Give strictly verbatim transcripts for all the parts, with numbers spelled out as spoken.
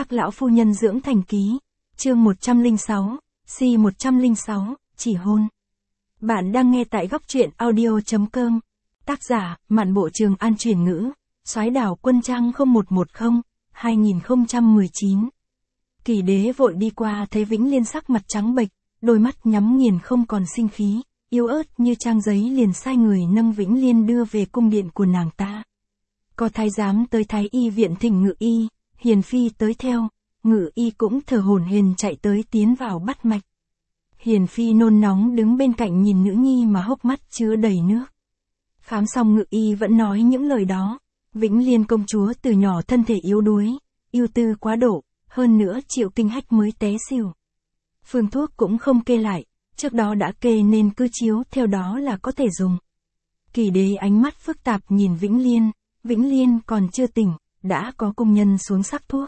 Tác lão phu nhân dưỡng thành ký, chương một trăm lẻ sáu, si một trăm lẻ sáu, chỉ hôn. Bạn đang nghe tại góc truyện audio chấm com. Tác giả, Mạn Bộ Trường An chuyển ngữ, Soái Đảo Quân Trang không một một không, hai không một chín. Kỳ đế vội đi qua thấy Vĩnh Liên sắc mặt trắng bệch, đôi mắt nhắm nghiền không còn sinh khí, yếu ớt như trang giấy liền sai người nâng Vĩnh Liên đưa về cung điện của nàng ta. Có thái giám tới thái y viện thỉnh Ngự y, Hiền phi tới theo, Ngự y cũng thở hổn hển chạy tới tiến vào bắt mạch. Hiền phi nôn nóng đứng bên cạnh nhìn nữ nhi mà hốc mắt chứa đầy nước. Khám xong Ngự y vẫn nói những lời đó. Vĩnh Liên công chúa từ nhỏ thân thể yếu đuối, ưu tư quá độ, hơn nữa chịu kinh hách mới té xỉu. Phương thuốc cũng không kê lại, trước đó đã kê nên cứ chiếu theo đó là có thể dùng. Kỳ đế ánh mắt phức tạp nhìn Vĩnh Liên, Vĩnh Liên còn chưa tỉnh, đã có công nhân xuống sắc thuốc.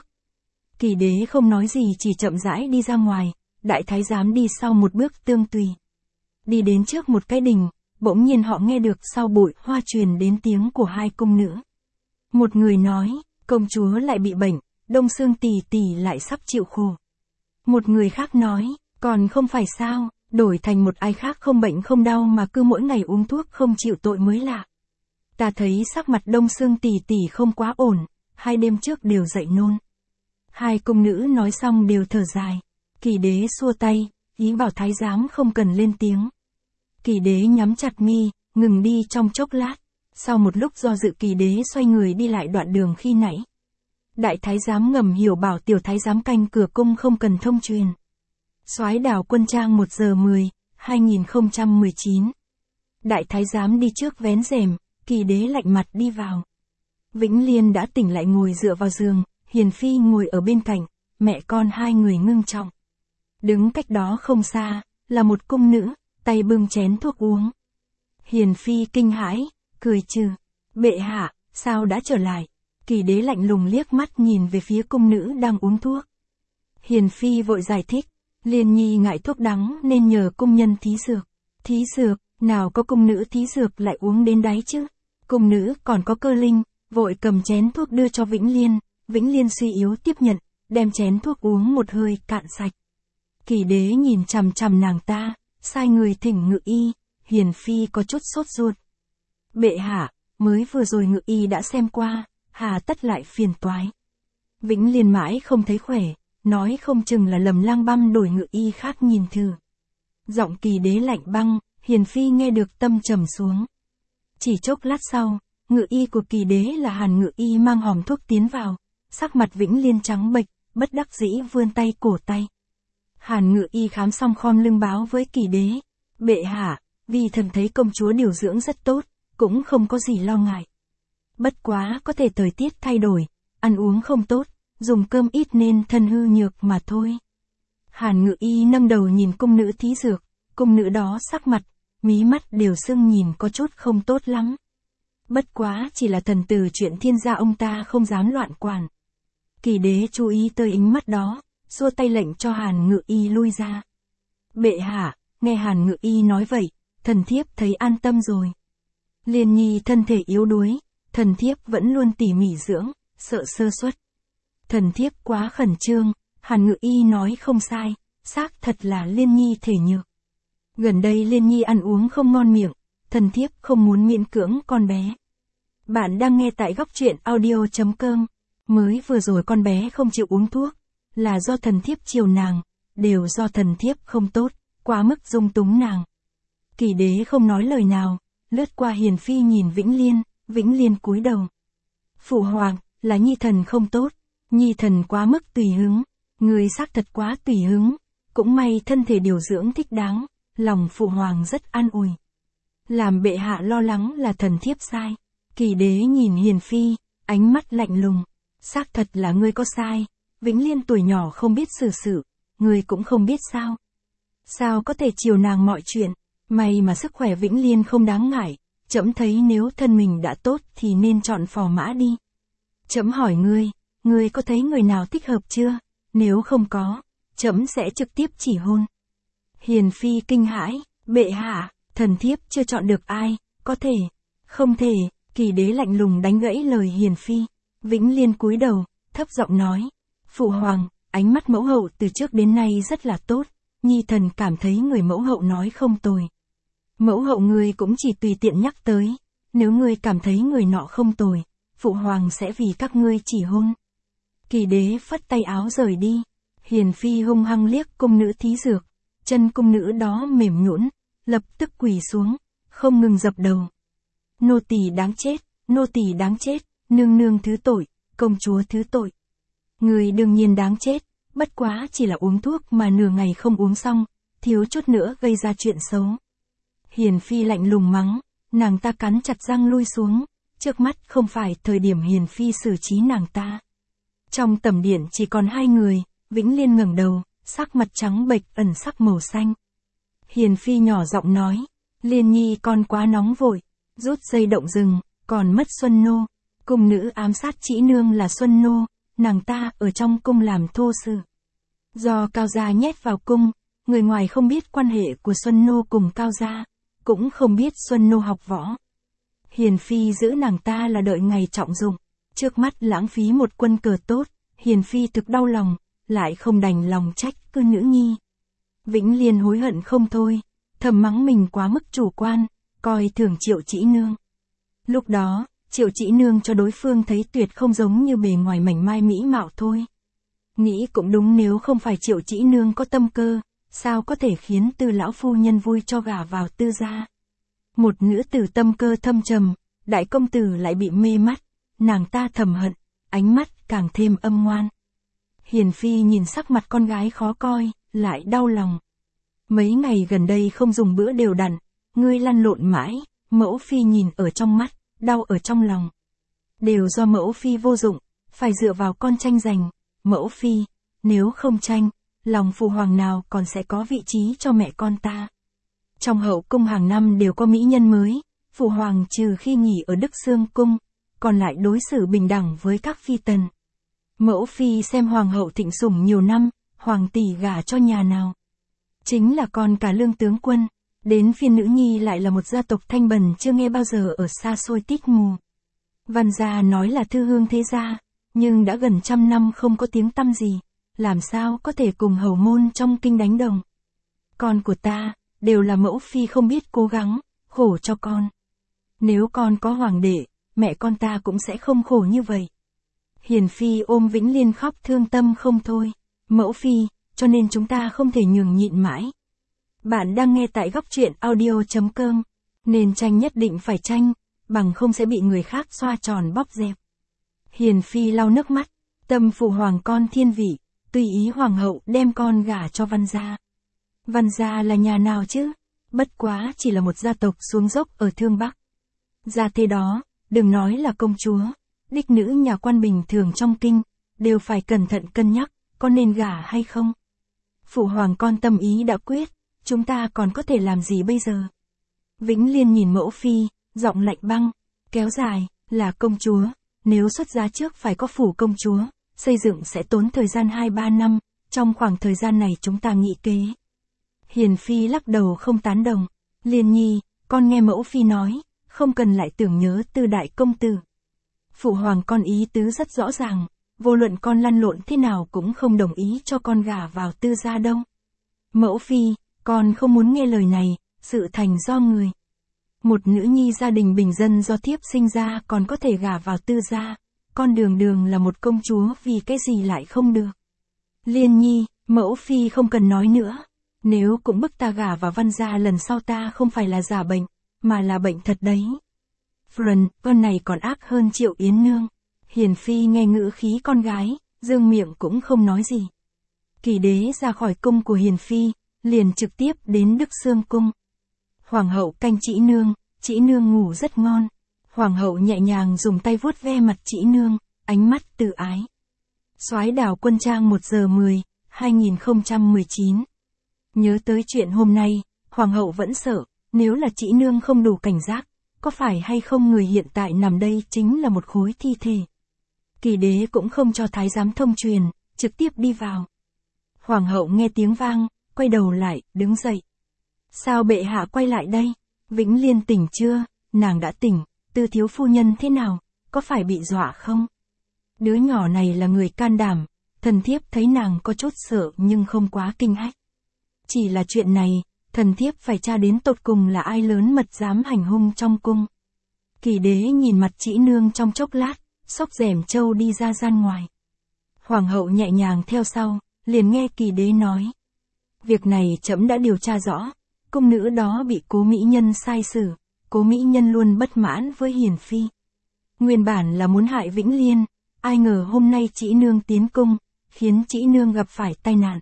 Kỳ đế không nói gì chỉ chậm rãi đi ra ngoài, đại thái giám đi sau một bước tương tùy. Đi đến trước một cái đình, bỗng nhiên họ nghe được sau bụi hoa truyền đến tiếng của hai cung nữ. Một người nói, công chúa lại bị bệnh, Đông Sương tỷ tỷ lại sắp chịu khổ. Một người khác nói, còn không phải sao, đổi thành một ai khác không bệnh không đau mà cứ mỗi ngày uống thuốc không chịu tội mới lạ. Ta thấy sắc mặt Đông Sương tỷ tỷ không quá ổn, hai đêm trước đều dậy nôn. Hai cung nữ nói xong đều thở dài. Kỳ đế xua tay, ý bảo thái giám không cần lên tiếng. Kỳ đế nhắm chặt mi, ngừng đi trong chốc lát. Sau một lúc do dự kỳ đế xoay người đi lại đoạn đường khi nãy. Đại thái giám ngầm hiểu bảo tiểu thái giám canh cửa cung không cần thông truyền. Soái Đảo Quân Trang một giờ mười, hai không một chín. Đại thái giám đi trước vén rèm, kỳ đế lạnh mặt đi vào. Vĩnh Liên đã tỉnh lại ngồi dựa vào giường, Hiền phi ngồi ở bên cạnh, mẹ con hai người ngưng trọng. Đứng cách đó không xa, là một cung nữ, tay bưng chén thuốc uống. Hiền phi kinh hãi, cười trừ. Bệ hạ, sao đã trở lại? Kỳ đế lạnh lùng liếc mắt nhìn về phía cung nữ đang uống thuốc. Hiền phi vội giải thích, Liên nhi ngại thuốc đắng nên nhờ cung nhân thí dược. Thí dược, nào có cung nữ thí dược lại uống đến đáy chứ? Cung nữ còn có cơ linh, vội cầm chén thuốc đưa cho Vĩnh Liên. Vĩnh Liên suy yếu tiếp nhận, đem chén thuốc uống một hơi cạn sạch. Kỳ đế nhìn chằm chằm nàng ta, sai người thỉnh Ngự y. Hiền phi có chút sốt ruột. Bệ hạ, mới vừa rồi Ngự y đã xem qua, hà tất lại phiền toái. Vĩnh Liên mãi không thấy khỏe, nói không chừng là Lầm Lang Băm đổi Ngự y khác nhìn thử. Giọng kỳ đế lạnh băng, Hiền phi nghe được tâm trầm xuống. Chỉ chốc lát sau, Ngự y của kỳ đế là Hàn Ngự y mang hòm thuốc tiến vào, sắc mặt Vĩnh Liên trắng bệch, bất đắc dĩ vươn tay cổ tay. Hàn Ngự y khám xong khom lưng báo với kỳ đế, bệ hạ, vì thần thấy công chúa điều dưỡng rất tốt, cũng không có gì lo ngại. Bất quá có thể thời tiết thay đổi, ăn uống không tốt, dùng cơm ít nên thân hư nhược mà thôi. Hàn Ngự y nâng đầu nhìn cung nữ thí dược, cung nữ đó sắc mặt, mí mắt đều sưng nhìn có chút không tốt lắm. Bất quá chỉ là thần tử chuyện thiên gia ông ta không dám loạn quản. Kỳ đế chú ý tới ánh mắt đó, xua tay lệnh cho Hàn Ngự y lui ra. Bệ hạ, nghe Hàn Ngự y nói vậy, thần thiếp thấy an tâm rồi. Liên nhi thân thể yếu đuối, thần thiếp vẫn luôn tỉ mỉ dưỡng, sợ sơ suất. Thần thiếp quá khẩn trương, Hàn Ngự y nói không sai, xác thật là Liên nhi thể nhược. Gần đây Liên nhi ăn uống không ngon miệng, thần thiếp không muốn miễn cưỡng con bé. Bạn đang nghe tại góc truyện audio chấm com. Mới vừa rồi con bé không chịu uống thuốc, là do thần thiếp chiều nàng, đều do thần thiếp không tốt, quá mức dung túng nàng. Kỳ đế không nói lời nào, lướt qua Hiền phi nhìn Vĩnh Liên, Vĩnh Liên cúi đầu. Phụ hoàng, là nhi thần không tốt, nhi thần quá mức tùy hứng, người xác thật quá tùy hứng, cũng may thân thể điều dưỡng thích đáng, lòng phụ hoàng rất an ủi. Làm bệ hạ lo lắng là thần thiếp sai. Kỳ đế nhìn Hiền phi, ánh mắt lạnh lùng. Xác thật là ngươi có sai, Vĩnh Liên tuổi nhỏ không biết xử sự, ngươi cũng không biết sao. Sao có thể chiều nàng mọi chuyện, may mà sức khỏe Vĩnh Liên không đáng ngại, trẫm thấy nếu thân mình đã tốt thì nên chọn phò mã đi. Trẫm hỏi ngươi, ngươi có thấy người nào thích hợp chưa, nếu không có, trẫm sẽ trực tiếp chỉ hôn. Hiền phi kinh hãi, bệ hạ, thần thiếp chưa chọn được ai, có thể, không thể, kỳ đế lạnh lùng đánh gãy lời Hiền phi. Vĩnh Liên cúi đầu, thấp giọng nói, Phụ hoàng, ánh mắt mẫu hậu từ trước đến nay rất là tốt, nhi thần cảm thấy người mẫu hậu nói không tồi. Mẫu hậu ngươi cũng chỉ tùy tiện nhắc tới, nếu ngươi cảm thấy người nọ không tồi, phụ hoàng sẽ vì các ngươi chỉ hôn. Kỳ đế phất tay áo rời đi, Hiền phi hung hăng liếc cung nữ thí dược, chân cung nữ đó mềm nhũn, lập tức quỳ xuống, không ngừng dập đầu. Nô tỳ đáng chết, nô tỳ đáng chết, nương nương thứ tội, công chúa thứ tội. Người đương nhiên đáng chết, bất quá chỉ là uống thuốc mà nửa ngày không uống xong, thiếu chút nữa gây ra chuyện xấu. Hiền phi lạnh lùng mắng, nàng ta cắn chặt răng lui xuống, trước mắt không phải thời điểm Hiền phi xử trí nàng ta. Trong tẩm điện chỉ còn hai người, Vĩnh Liên ngẩng đầu, sắc mặt trắng bệch ẩn sắc màu xanh. Hiền phi nhỏ giọng nói, Liên nhi con quá nóng vội, rút dây động rừng, còn mất Xuân Nô. Cung nữ ám sát Trĩ Nương là Xuân Nô, nàng ta ở trong cung làm thô sự. Do Cao gia nhét vào cung, người ngoài không biết quan hệ của Xuân Nô cùng Cao gia, cũng không biết Xuân Nô học võ. Hiền phi giữ nàng ta là đợi ngày trọng dụng, trước mắt lãng phí một quân cờ tốt, Hiền phi thực đau lòng, lại không đành lòng trách cứ nữ nhi. Vĩnh Liên hối hận không thôi, thầm mắng mình quá mức chủ quan, coi thường Triệu Trĩ Nương. Lúc đó, Triệu Trĩ Nương cho đối phương thấy tuyệt không giống như bề ngoài mảnh mai mỹ mạo thôi. Nghĩ cũng đúng, nếu không phải Triệu Trĩ Nương có tâm cơ, sao có thể khiến Tư lão phu nhân vui cho gả vào Tư gia. Một nữ tử tâm cơ thâm trầm, đại công tử lại bị mê mắt, nàng ta thầm hận, ánh mắt càng thêm âm ngoan. Hiền phi nhìn sắc mặt con gái khó coi, lại đau lòng. Mấy ngày gần đây không dùng bữa đều đặn, ngươi lăn lộn mãi, mẫu phi nhìn ở trong mắt, đau ở trong lòng. Đều do mẫu phi vô dụng, phải dựa vào con tranh giành. Mẫu phi, nếu không tranh, lòng phụ hoàng nào còn sẽ có vị trí cho mẹ con ta. Trong hậu cung hàng năm đều có mỹ nhân mới, phụ hoàng trừ khi nghỉ ở Đức Xương cung, còn lại đối xử bình đẳng với các phi tần. Mẫu phi xem hoàng hậu thịnh sủng nhiều năm, hoàng tỷ gả cho nhà nào? Chính là con cả lương tướng quân, đến phiên nữ nhi lại là một gia tộc thanh bần chưa nghe bao giờ ở xa xôi tít mù. Văn gia nói là thư hương thế gia, nhưng đã gần trăm năm không có tiếng tăm gì, làm sao có thể cùng hầu môn trong kinh đánh đồng. Con của ta, đều là mẫu phi không biết cố gắng, khổ cho con. Nếu con có hoàng đệ, mẹ con ta cũng sẽ không khổ như vậy. Hiền phi ôm Vĩnh Liên khóc thương tâm không thôi. Mẫu phi, cho nên chúng ta không thể nhường nhịn mãi. Bạn đang nghe tại góc truyện audio chấm com. Nên tranh nhất định phải tranh, bằng không sẽ bị người khác xoa tròn bóp dẹp. Hiền phi lau nước mắt, tâm phụ hoàng con thiên vị, tùy ý hoàng hậu đem con gả cho Văn gia. Văn gia là nhà nào chứ? Bất quá chỉ là một gia tộc xuống dốc ở Thương Bắc. Gia thế đó, đừng nói là công chúa, đích nữ nhà quan bình thường trong kinh, đều phải cẩn thận cân nhắc, có nên gả hay không. Phụ hoàng con tâm ý đã quyết, chúng ta còn có thể làm gì bây giờ? Vĩnh Liên nhìn mẫu phi, giọng lạnh băng, kéo dài, là công chúa, nếu xuất giá trước phải có phủ công chúa, xây dựng sẽ tốn thời gian hai ba năm, trong khoảng thời gian này chúng ta nghĩ kế. Hiền phi lắc đầu không tán đồng, Liên nhi, con nghe mẫu phi nói, không cần lại tưởng nhớ Tư đại công tử. Phụ hoàng con ý tứ rất rõ ràng, vô luận con lăn lộn thế nào cũng không đồng ý cho con gả vào Tư gia đâu. Mẫu phi, con không muốn nghe lời này, sự thành do người. Một nữ nhi gia đình bình dân do thiếp sinh ra còn có thể gả vào Tư gia, con đường đường là một công chúa vì cái gì lại không được. Liên nhi, mẫu phi không cần nói nữa, nếu cũng bức ta gả vào Văn gia lần sau ta không phải là giả bệnh, mà là bệnh thật đấy. Phần, con này còn ác hơn Triệu Yến Nương. Hiền phi nghe ngữ khí con gái, dương miệng cũng không nói gì. Kỳ đế ra khỏi cung của Hiền phi, liền trực tiếp đến Đức Xương cung. Hoàng hậu canh Trĩ Nương, Trĩ Nương ngủ rất ngon. Hoàng hậu nhẹ nhàng dùng tay vuốt ve mặt Trĩ Nương, ánh mắt từ ái. Soái đảo quân trang một giờ mười, hai nghìn không trăm mười chín. Nhớ tới chuyện hôm nay, hoàng hậu vẫn sợ, nếu là Trĩ Nương không đủ cảnh giác, có phải hay không người hiện tại nằm đây chính là một khối thi thể. Kỳ đế cũng không cho thái giám thông truyền, trực tiếp đi vào. Hoàng hậu nghe tiếng vang, quay đầu lại, đứng dậy. Sao bệ hạ quay lại đây? Vĩnh Liên tỉnh chưa? Nàng đã tỉnh, Tư thiếu phu nhân thế nào? Có phải bị dọa không? Đứa nhỏ này là người can đảm, Thần thiếp thấy nàng có chút sợ nhưng không quá kinh hách. Chỉ là chuyện này, thần thiếp phải tra đến tột cùng là ai lớn mật dám hành hung trong cung. Kỳ đế nhìn mặt Trĩ Nương trong chốc lát, xốc rèm trâu đi ra gian ngoài. Hoàng hậu nhẹ nhàng theo sau, liền nghe Kỳ đế nói. Việc này trẫm đã điều tra rõ, cung nữ đó bị Cố mỹ nhân sai xử, Cố mỹ nhân luôn bất mãn với hiền phi. Nguyên bản là muốn hại Vĩnh Liên, ai ngờ hôm nay Trĩ Nương tiến cung, khiến Trĩ Nương gặp phải tai nạn.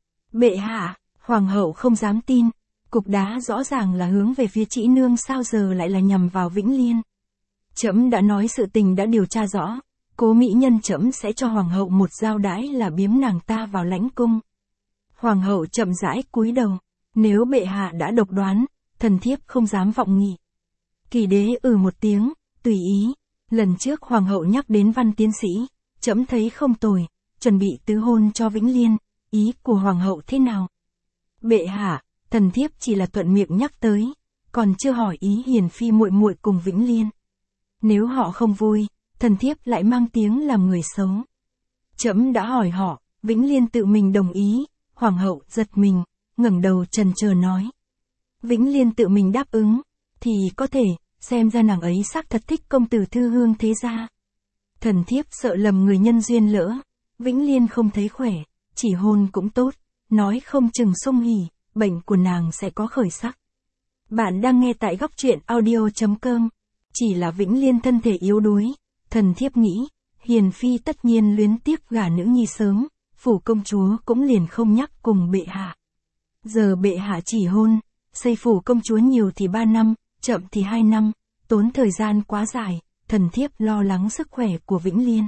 Bệ hạ, hoàng hậu không dám tin, cục đá rõ ràng là hướng về phía Trĩ Nương sao giờ lại là nhằm vào Vĩnh Liên. Trẫm đã nói sự tình đã điều tra rõ, Cố mỹ nhân trẫm sẽ cho hoàng hậu một giao đãi là biếm nàng ta vào lãnh cung. Hoàng hậu chậm rãi cúi đầu, nếu bệ hạ đã độc đoán, thần thiếp không dám vọng nghị. Kỳ đế ừ một tiếng, tùy ý. Lần trước hoàng hậu nhắc đến Văn tiến sĩ, trẫm thấy không tồi, chuẩn bị tứ hôn cho Vĩnh Liên, ý của hoàng hậu thế nào? Bệ hạ, thần thiếp chỉ là thuận miệng nhắc tới, còn chưa hỏi ý hiền phi muội muội cùng Vĩnh Liên. Nếu họ không vui, thần thiếp lại mang tiếng làm người xấu. Trẫm đã hỏi họ, Vĩnh Liên tự mình đồng ý, hoàng hậu giật mình, ngẩng đầu trần chờ nói. Vĩnh Liên tự mình đáp ứng, thì có thể, xem ra nàng ấy xác thật thích công tử thư hương thế gia. Thần thiếp sợ lầm người nhân duyên lỡ, Vĩnh Liên không thấy khỏe, chỉ hôn cũng tốt, nói không chừng sung hỉ, bệnh của nàng sẽ có khởi sắc. Bạn đang nghe tại góc truyện audio chấm com, chỉ là Vĩnh Liên thân thể yếu đuối, thần thiếp nghĩ, hiền phi tất nhiên luyến tiếc gả nữ nhi sớm, phủ công chúa cũng liền không nhắc cùng bệ hạ. Giờ bệ hạ chỉ hôn, xây phủ công chúa nhiều thì ba năm, chậm thì hai năm, tốn thời gian quá dài, thần thiếp lo lắng sức khỏe của Vĩnh Liên.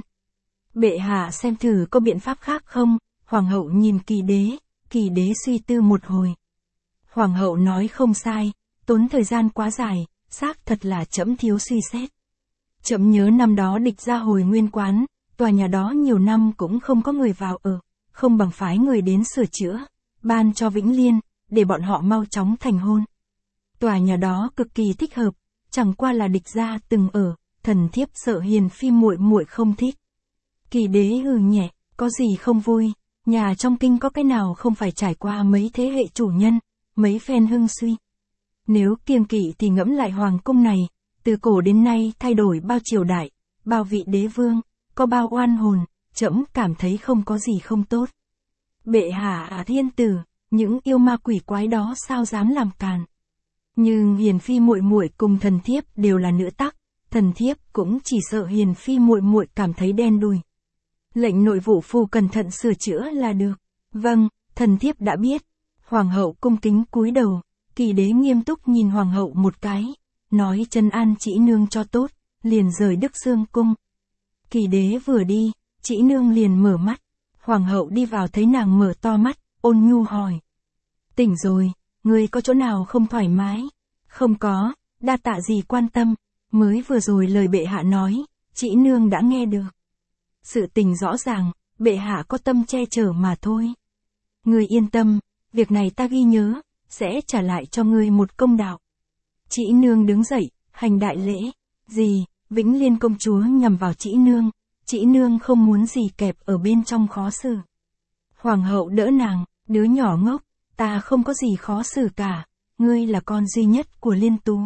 Bệ hạ xem thử có biện pháp khác không? Hoàng hậu nhìn Kỳ đế, Kỳ đế suy tư một hồi. Hoàng hậu nói không sai, tốn thời gian quá dài, xác thật là trẫm thiếu suy xét. Trẫm nhớ năm đó địch ra hồi nguyên quán, tòa nhà đó nhiều năm cũng không có người vào ở, không bằng phái người đến sửa chữa, ban cho Vĩnh Liên, để bọn họ mau chóng thành hôn. Tòa nhà đó cực kỳ thích hợp, chẳng qua là địch gia từng ở, thần thiếp sợ hiền phi muội muội không thích. Kỳ đế hừ nhẹ, có gì không vui, nhà trong kinh có cái nào không phải trải qua mấy thế hệ chủ nhân, mấy phen hưng suy. Nếu kiêng kỵ thì ngẫm lại hoàng cung này, từ cổ đến nay thay đổi bao triều đại, bao vị đế vương, có bao oan hồn, trẫm cảm thấy không có gì không tốt. Bệ hạ thiên tử, những yêu ma quỷ quái đó sao dám làm càn. Nhưng hiền phi muội muội cùng thần thiếp đều là nữ tắc, thần thiếp cũng chỉ sợ hiền phi muội muội cảm thấy đen đủi. Lệnh nội vụ phủ cẩn thận sửa chữa là được. Vâng, thần thiếp đã biết. Hoàng hậu cung kính cúi đầu, Kỳ đế nghiêm túc nhìn hoàng hậu một cái, nói trấn an Trĩ Nương cho tốt, liền rời Đức Xương cung. Kỳ đế vừa đi, Trĩ Nương liền mở mắt, hoàng hậu đi vào thấy nàng mở to mắt, ôn nhu hỏi. Tỉnh rồi, ngươi có chỗ nào không thoải mái? Không có, đa tạ gì quan tâm, mới vừa rồi lời bệ hạ nói, Trĩ Nương đã nghe được. Sự tình rõ ràng, bệ hạ có tâm che chở mà thôi. Ngươi yên tâm, việc này ta ghi nhớ, sẽ trả lại cho ngươi một công đạo. Trĩ Nương đứng dậy, hành đại lễ. Gì, Vĩnh Liên công chúa nhằm vào Trĩ Nương, Trĩ Nương không muốn gì kẹp ở bên trong khó xử. Hoàng hậu đỡ nàng, đứa nhỏ ngốc, ta không có gì khó xử cả, ngươi là con duy nhất của Liên Tú.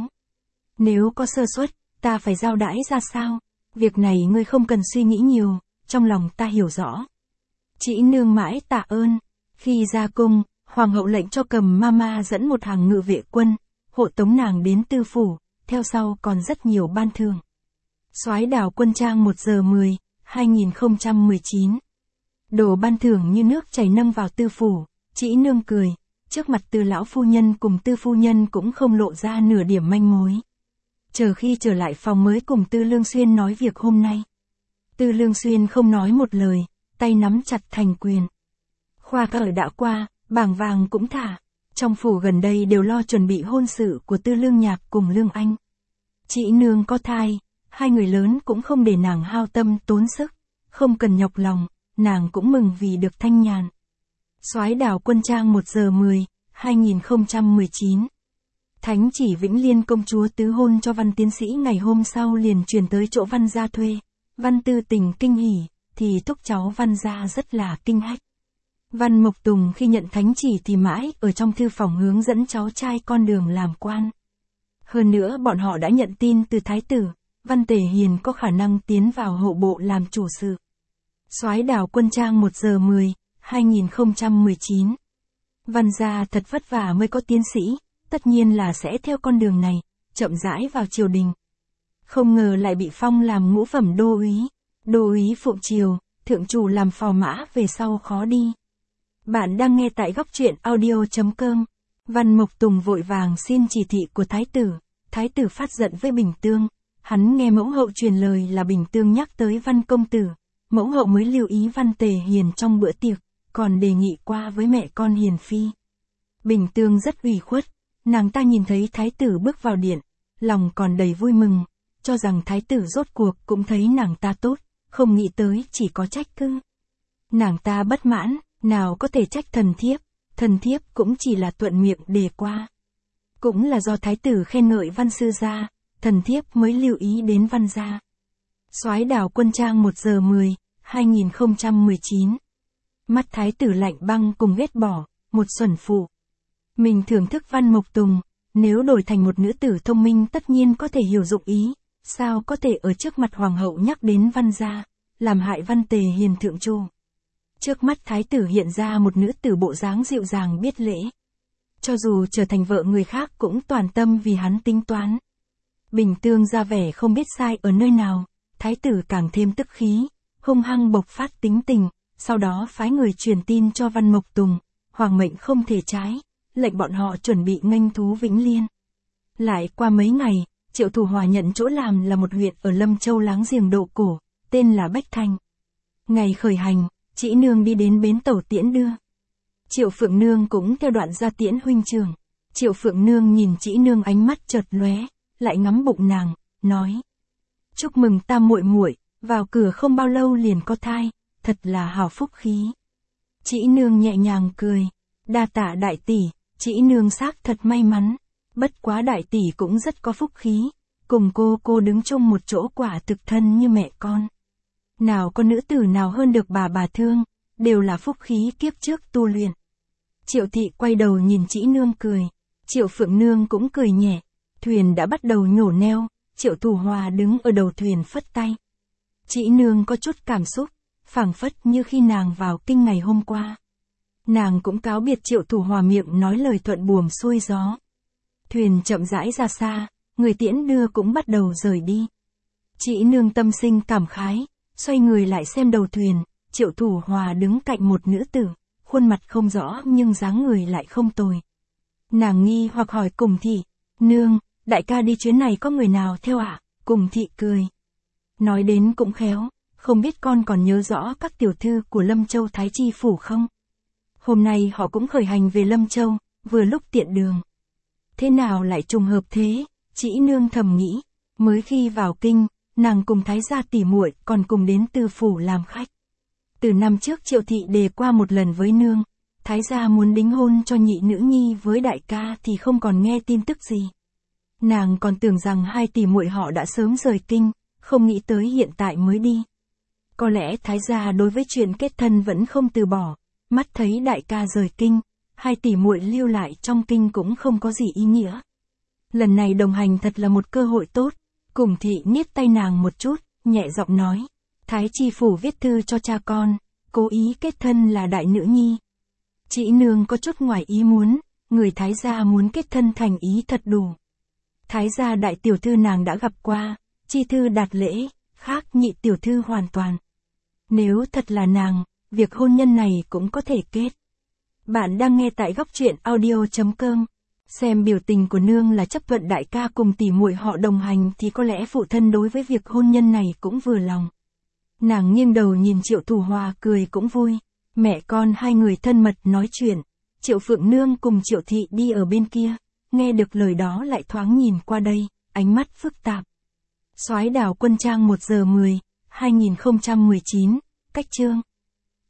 Nếu có sơ suất, ta phải giao đãi ra sao? Việc này ngươi không cần suy nghĩ nhiều, trong lòng ta hiểu rõ. Trĩ Nương mãi tạ ơn. Khi ra cung, hoàng hậu lệnh cho Cầm Mama dẫn một hàng ngự vệ quân, hộ tống nàng đến tư phủ, theo sau còn rất nhiều ban thưởng. Soái đào quân trang một giờ mười, hai nghìn không trăm mười chín. Đồ ban thưởng như nước chảy nâng vào tư phủ, Trĩ Nương cười, trước mặt Tư lão phu nhân cùng Tư phu nhân cũng không lộ ra nửa điểm manh mối. Chờ khi trở lại phòng mới cùng Tư Lương Xuyên nói việc hôm nay. Tư Lương Xuyên không nói một lời, tay nắm chặt thành quyền. Khoa cởi đã qua, bảng vàng cũng thả. Trong phủ gần đây đều lo chuẩn bị hôn sự của Tư Lương Nhạc cùng Lương Anh. Trĩ Nương có thai, hai người lớn cũng không để nàng hao tâm tốn sức, không cần nhọc lòng, nàng cũng mừng vì được thanh nhàn. Soái đào quân trang một giờ mười, hai nghìn không trăm mười chín. Thánh chỉ Vĩnh Liên công chúa tứ hôn cho Văn tiến sĩ ngày hôm sau liền truyền tới chỗ Văn gia thuê. Văn tư tình kinh hỉ, thì thúc cháu Văn gia rất là kinh hách. Văn Mộc Tùng khi nhận thánh chỉ thì mãi ở trong thư phòng hướng dẫn cháu trai con đường làm quan. Hơn nữa bọn họ đã nhận tin từ thái tử, Văn Tề Hiền có khả năng tiến vào hộ bộ làm chủ sự. Soái Đào Quân Trang một giờ mười, hai nghìn không trăm mười chín. Văn gia thật vất vả mới có tiến sĩ, tất nhiên là sẽ theo con đường này, chậm rãi vào triều đình. Không ngờ lại bị phong làm ngũ phẩm đô úy, đô úy phụng triều, thượng chủ làm phò mã về sau khó đi. Bạn đang nghe tại góc truyện audio chấm com. Văn Mộc Tùng vội vàng xin chỉ thị của thái tử, thái tử phát giận với Bình Tương, hắn nghe mẫu hậu truyền lời là Bình Tương nhắc tới Văn công tử, mẫu hậu mới lưu ý Văn Tề Hiền trong bữa tiệc, còn đề nghị qua với mẹ con Hiền phi. Bình Tương rất ủy khuất, nàng ta nhìn thấy thái tử bước vào điện, lòng còn đầy vui mừng, cho rằng thái tử rốt cuộc cũng thấy nàng ta tốt, không nghĩ tới chỉ có trách cứ. Nàng ta bất mãn, nào có thể trách thần thiếp, thần thiếp cũng chỉ là thuận miệng đề qua. Cũng là do thái tử khen ngợi Văn sư gia, thần thiếp mới lưu ý đến Văn gia. Soái Đào Quân Trang một giờ mười, hai nghìn không trăm mười chín. Mắt thái tử lạnh băng cùng ghét bỏ, một xuẩn phụ. Mình thưởng thức Văn Mộc Tùng, nếu đổi thành một nữ tử thông minh tất nhiên có thể hiểu dụng ý, sao có thể ở trước mặt hoàng hậu nhắc đến Văn gia, làm hại Văn Tề Hiền thượng chu. Trước mắt thái tử hiện ra một nữ tử bộ dáng dịu dàng biết lễ. Cho dù trở thành vợ người khác cũng toàn tâm vì hắn tính toán. Bình Tương ra vẻ không biết sai ở nơi nào, thái tử càng thêm tức khí, hung hăng bộc phát tính tình, sau đó phái người truyền tin cho Văn Mộc Tùng, hoàng mệnh không thể trái, lệnh bọn họ chuẩn bị nghênh thú Vĩnh Liên. Lại qua mấy ngày, Triệu Thủ Hòa nhận chỗ làm là một huyện ở Lâm Châu láng giềng Độ Cổ, tên là Bách Thành. Ngày khởi hành, Trĩ Nương đi đến bến tàu tiễn đưa. Triệu Phượng Nương cũng theo đoạn ra tiễn huynh trưởng. Triệu Phượng Nương nhìn Trĩ Nương ánh mắt chợt lóe, lại ngắm bụng nàng, nói: "Chúc mừng tam muội muội, vào cửa không bao lâu liền có thai, thật là hào phúc khí." Trĩ Nương nhẹ nhàng cười, "Đa tạ đại tỷ, Trĩ Nương xác thật may mắn, bất quá đại tỷ cũng rất có phúc khí, cùng cô cô đứng chung một chỗ quả thực thân như mẹ con. Nào có nữ tử nào hơn được bà bà thương, đều là phúc khí kiếp trước tu luyện." Triệu Thị quay đầu nhìn Trĩ Nương cười, Triệu Phượng Nương cũng cười nhẹ. Thuyền đã bắt đầu nhổ neo, Triệu Thủ Hòa đứng ở đầu thuyền phất tay. Trĩ Nương có chút cảm xúc, phảng phất như khi nàng vào kinh ngày hôm qua. Nàng cũng cáo biệt Triệu Thủ Hòa miệng nói lời thuận buồm xuôi gió. Thuyền chậm rãi ra xa, người tiễn đưa cũng bắt đầu rời đi. Trĩ Nương tâm sinh cảm khái, xoay người lại xem đầu thuyền, Triệu Thủ Hòa đứng cạnh một nữ tử, khuôn mặt không rõ nhưng dáng người lại không tồi. Nàng nghi hoặc hỏi Cùng Thị: "Nương, đại ca đi chuyến này có người nào theo ạ?" Cùng Thị cười, nói đến cũng khéo, không biết con còn nhớ rõ các tiểu thư của Lâm Châu Thái Chi Phủ không? Hôm nay họ cũng khởi hành về Lâm Châu, vừa lúc tiện đường. Thế nào lại trùng hợp thế? Trĩ Nương thầm nghĩ, mới khi vào kinh, nàng cùng Thái gia tỉ muội còn cùng đến Từ phủ làm khách. Từ năm trước Triệu Thị đề qua một lần với nương, Thái gia muốn đính hôn cho nhị nữ nhi với đại ca thì không còn nghe tin tức gì. Nàng còn tưởng rằng hai tỷ muội họ đã sớm rời kinh, không nghĩ tới hiện tại mới đi. Có lẽ Thái gia đối với chuyện kết thân vẫn không từ bỏ, mắt thấy đại ca rời kinh, hai tỷ muội lưu lại trong kinh cũng không có gì ý nghĩa. Lần này đồng hành thật là một cơ hội tốt. Cùng Thị niết tay nàng một chút, nhẹ giọng nói: "Thái Chi Phủ viết thư cho cha con, cố ý kết thân là đại nữ nhi." Trĩ Nương có chút ngoài ý muốn, người Thái gia muốn kết thân thành ý thật đủ. Thái gia đại tiểu thư nàng đã gặp qua, chi thư đạt lễ, khác nhị tiểu thư hoàn toàn. Nếu thật là nàng, việc hôn nhân này cũng có thể kết. Bạn đang nghe tại góc truyện audio chấm com. Xem biểu tình của nương là chấp thuận đại ca cùng tỷ muội họ đồng hành thì có lẽ phụ thân đối với việc hôn nhân này cũng vừa lòng. Nàng nghiêng đầu nhìn Triệu Thủ Hòa cười cũng vui. Mẹ con hai người thân mật nói chuyện. Triệu Phượng Nương cùng Triệu Thị đi ở bên kia, nghe được lời đó lại thoáng nhìn qua đây, ánh mắt phức tạp. Soái Đào Quân Trang một giờ mười, hai nghìn không trăm mười chín, cách chương.